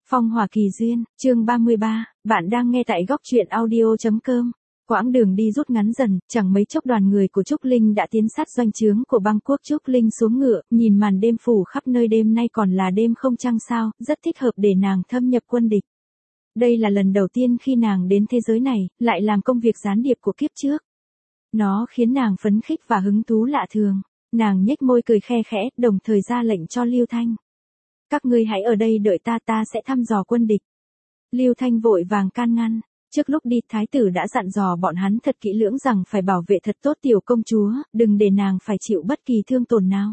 Phong hỏa kỳ duyên, chương 33, bạn đang nghe tại góc truyện audio.com. Quãng đường đi rút ngắn dần, chẳng mấy chốc đoàn người của Trúc Linh đã tiến sát doanh trướng của băng quốc. Trúc Linh xuống ngựa, nhìn màn đêm phủ khắp nơi, đêm nay còn là đêm không trăng sao, rất thích hợp để nàng thâm nhập quân địch. Đây là lần đầu tiên khi nàng đến thế giới này, lại làm công việc gián điệp của kiếp trước. Nó khiến nàng phấn khích và hứng thú lạ thường. Nàng nhếch môi cười khe khẽ, đồng thời ra lệnh cho Lưu Thanh. Các ngươi hãy ở đây đợi ta sẽ thăm dò quân địch. Lưu Thanh vội vàng can ngăn. Trước lúc đi, thái tử đã dặn dò bọn hắn thật kỹ lưỡng rằng phải bảo vệ thật tốt tiểu công chúa, đừng để nàng phải chịu bất kỳ thương tổn nào.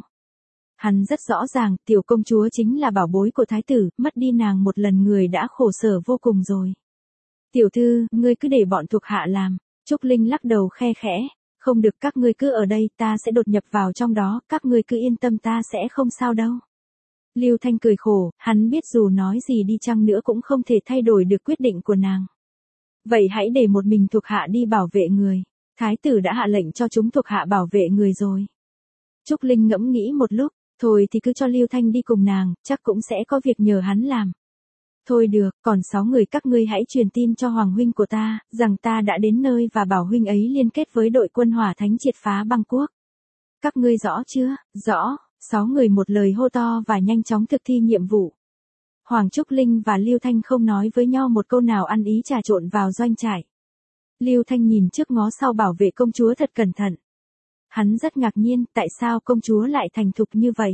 Hắn rất rõ ràng, tiểu công chúa chính là bảo bối của thái tử, mất đi nàng một lần người đã khổ sở vô cùng rồi. Tiểu thư, ngươi cứ để bọn thuộc hạ làm. Trúc Linh lắc đầu khe khẽ. Không được, các ngươi cứ ở đây, ta sẽ đột nhập vào trong đó, các ngươi cứ yên tâm, ta sẽ không sao đâu. Lưu Thanh cười khổ, hắn biết dù nói gì đi chăng nữa cũng không thể thay đổi được quyết định của nàng. Vậy hãy để một mình thuộc hạ đi bảo vệ người. Thái tử đã hạ lệnh cho chúng thuộc hạ bảo vệ người rồi. Trúc Linh ngẫm nghĩ một lúc, thôi thì cứ cho Lưu Thanh đi cùng nàng, chắc cũng sẽ có việc nhờ hắn làm. Thôi được, còn 6 người các ngươi hãy truyền tin cho Hoàng huynh của ta, rằng ta đã đến nơi và bảo huynh ấy liên kết với đội quân Hỏa Thánh triệt phá băng quốc. Các ngươi rõ chưa? Rõ. 6 người một lời hô to và nhanh chóng thực thi nhiệm vụ. Hoàng Trúc Linh và Lưu Thanh không nói với nhau một câu nào, ăn ý trà trộn vào doanh trại. Lưu Thanh nhìn trước ngó sau bảo vệ công chúa thật cẩn thận. Hắn rất ngạc nhiên, tại sao công chúa lại thành thục như vậy?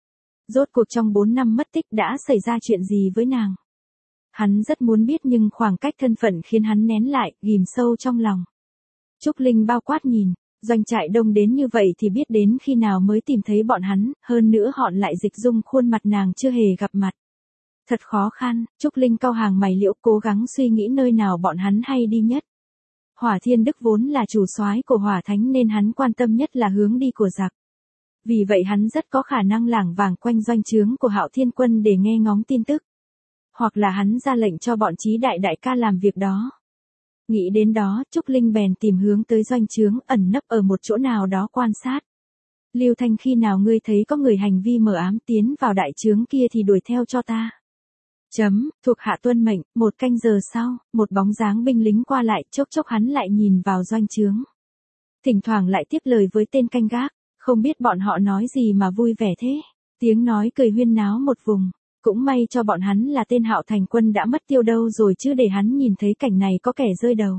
Rốt cuộc trong 4 năm mất tích đã xảy ra chuyện gì với nàng? Hắn rất muốn biết nhưng khoảng cách thân phận khiến hắn nén lại, ghim sâu trong lòng. Trúc Linh bao quát nhìn. Doanh trại đông đến như vậy thì biết đến khi nào mới tìm thấy bọn hắn, hơn nữa họ lại dịch dung khuôn mặt nàng chưa hề gặp mặt. Thật khó khăn, Trúc Linh cau hàng mày liễu cố gắng suy nghĩ nơi nào bọn hắn hay đi nhất. Hỏa Thiên Đức vốn là chủ soái của Hỏa Thánh nên hắn quan tâm nhất là hướng đi của giặc. Vì vậy hắn rất có khả năng lảng vảng quanh doanh trướng của Hạo Thiên Quân để nghe ngóng tin tức. Hoặc là hắn ra lệnh cho bọn Chí đại ca làm việc đó. Nghĩ đến đó, Trúc Linh bèn tìm hướng tới doanh trướng, ẩn nấp ở một chỗ nào đó quan sát. Lưu Thanh, khi nào ngươi thấy có người hành vi mờ ám tiến vào đại trướng kia thì đuổi theo cho ta. Thuộc hạ tuân mệnh. 1 canh giờ sau, một bóng dáng binh lính qua lại, chốc chốc hắn lại nhìn vào doanh trướng. Thỉnh thoảng lại tiếp lời với tên canh gác, không biết bọn họ nói gì mà vui vẻ thế. Tiếng nói cười huyên náo một vùng. Cũng may cho bọn hắn là tên Hạo Thành Quân đã mất tiêu đâu rồi chứ để hắn nhìn thấy cảnh này có kẻ rơi đầu.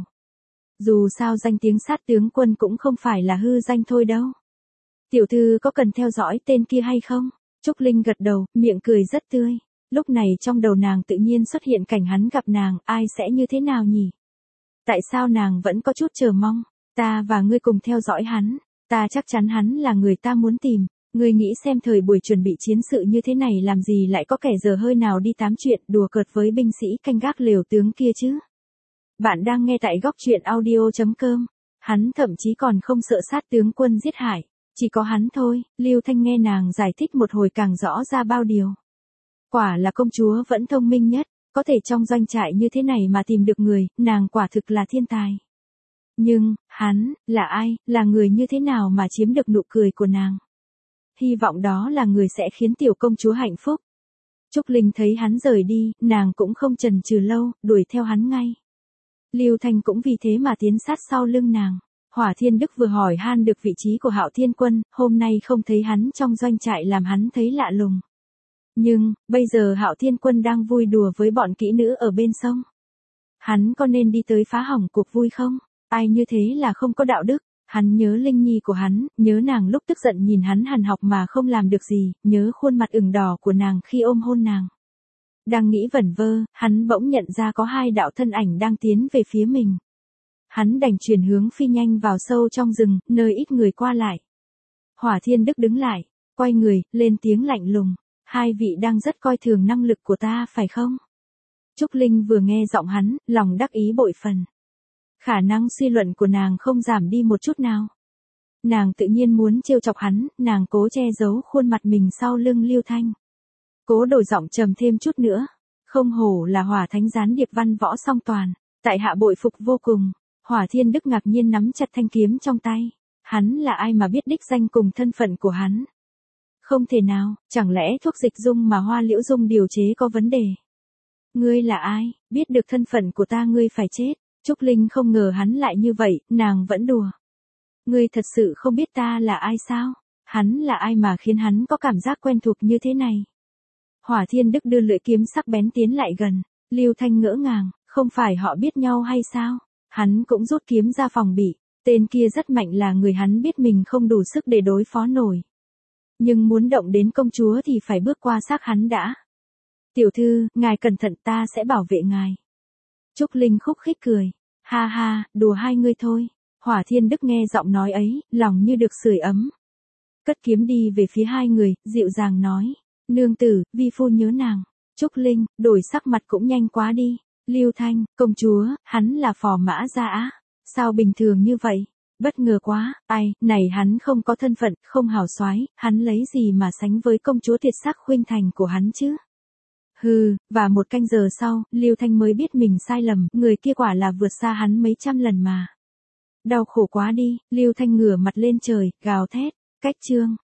Dù sao danh tiếng sát tướng quân cũng không phải là hư danh thôi đâu. Tiểu thư có cần theo dõi tên kia hay không? Trúc Linh gật đầu, miệng cười rất tươi. Lúc này trong đầu nàng tự nhiên xuất hiện cảnh hắn gặp nàng, ai sẽ như thế nào nhỉ? Tại sao nàng vẫn có chút chờ mong? Ta và ngươi cùng theo dõi hắn. Ta chắc chắn hắn là người ta muốn tìm. Ngươi nghĩ xem thời buổi chuẩn bị chiến sự như thế này làm gì lại có kẻ dở hơi nào đi tám chuyện đùa cợt với binh sĩ canh gác lều tướng kia chứ? Bạn đang nghe tại góc truyện audio.com. Hắn thậm chí còn không sợ sát tướng quân giết hại. Chỉ có hắn thôi. Lưu Thanh nghe nàng giải thích một hồi càng rõ ra bao điều. Quả là công chúa vẫn thông minh nhất. Có thể trong doanh trại như thế này mà tìm được người, nàng quả thực là thiên tài. Nhưng, hắn, là ai, là người như thế nào mà chiếm được nụ cười của nàng? Hy vọng đó là người sẽ khiến tiểu công chúa hạnh phúc. Trúc Linh thấy hắn rời đi, nàng cũng không chần chừ lâu, đuổi theo hắn ngay. Lưu Thanh cũng vì thế mà tiến sát sau lưng nàng. Hỏa Thiên Đức vừa hỏi han được vị trí của Hạo Thiên Quân, hôm nay không thấy hắn trong doanh trại làm hắn thấy lạ lùng. Nhưng, bây giờ Hạo Thiên Quân đang vui đùa với bọn kỹ nữ ở bên sông. Hắn có nên đi tới phá hỏng cuộc vui không? Ai như thế là không có đạo đức. Hắn nhớ Linh Nhi của hắn, nhớ nàng lúc tức giận nhìn hắn hằn học mà không làm được gì, nhớ khuôn mặt ửng đỏ của nàng khi ôm hôn nàng. Đang nghĩ vẩn vơ, hắn bỗng nhận ra có 2 đạo thân ảnh đang tiến về phía mình. Hắn đành chuyển hướng phi nhanh vào sâu trong rừng, nơi ít người qua lại. Hỏa Thiên Đức đứng lại, quay người, lên tiếng lạnh lùng. 2 vị đang rất coi thường năng lực của ta phải không? Trúc Linh vừa nghe giọng hắn, lòng đắc ý bội phần. Khả năng suy luận của nàng không giảm đi một chút nào. Nàng tự nhiên muốn trêu chọc hắn, nàng cố che giấu khuôn mặt mình sau lưng Lưu Thanh. Cố đổi giọng trầm thêm chút nữa. Không hổ là Hỏa Thánh gián điệp văn võ song toàn. Tại hạ bội phục vô cùng. Hỏa Thiên Đức ngạc nhiên nắm chặt thanh kiếm trong tay. Hắn là ai mà biết đích danh cùng thân phận của hắn? Không thể nào, chẳng lẽ thuốc dịch dung mà Hoa Liễu Dung điều chế có vấn đề? Ngươi là ai, biết được thân phận của ta ngươi phải chết. Trúc Linh không ngờ hắn lại như vậy, nàng vẫn đùa. Ngươi thật sự không biết ta là ai sao? Hắn là ai mà khiến hắn có cảm giác quen thuộc như thế này? Hỏa Thiên Đức đưa lưỡi kiếm sắc bén tiến lại gần. Lưu Thanh ngỡ ngàng, không phải họ biết nhau hay sao? Hắn cũng rút kiếm ra phòng bị. Tên kia rất mạnh là người hắn biết mình không đủ sức để đối phó nổi. Nhưng muốn động đến công chúa thì phải bước qua xác hắn đã. Tiểu thư, ngài cẩn thận ta sẽ bảo vệ ngài. Trúc Linh khúc khích cười. Ha ha, đùa hai ngươi thôi. Hỏa Thiên Đức nghe giọng nói ấy, lòng như được sưởi ấm. Cất kiếm đi về phía hai người, dịu dàng nói. Nương tử, vi phu nhớ nàng. Trúc Linh, đổi sắc mặt cũng nhanh quá đi. Lưu Thanh, công chúa, hắn là phò mã gia á. Sao bình thường như vậy? Bất ngờ quá, ai, này hắn không có thân phận, không hào soái, hắn lấy gì mà sánh với công chúa thiệt sắc khuynh thành của hắn chứ? Hừ, và một canh giờ sau, Lưu Thanh mới biết mình sai lầm, người kia quả là vượt xa hắn mấy trăm lần mà. Đau khổ quá đi, Lưu Thanh ngửa mặt lên trời, gào thét, cách chương.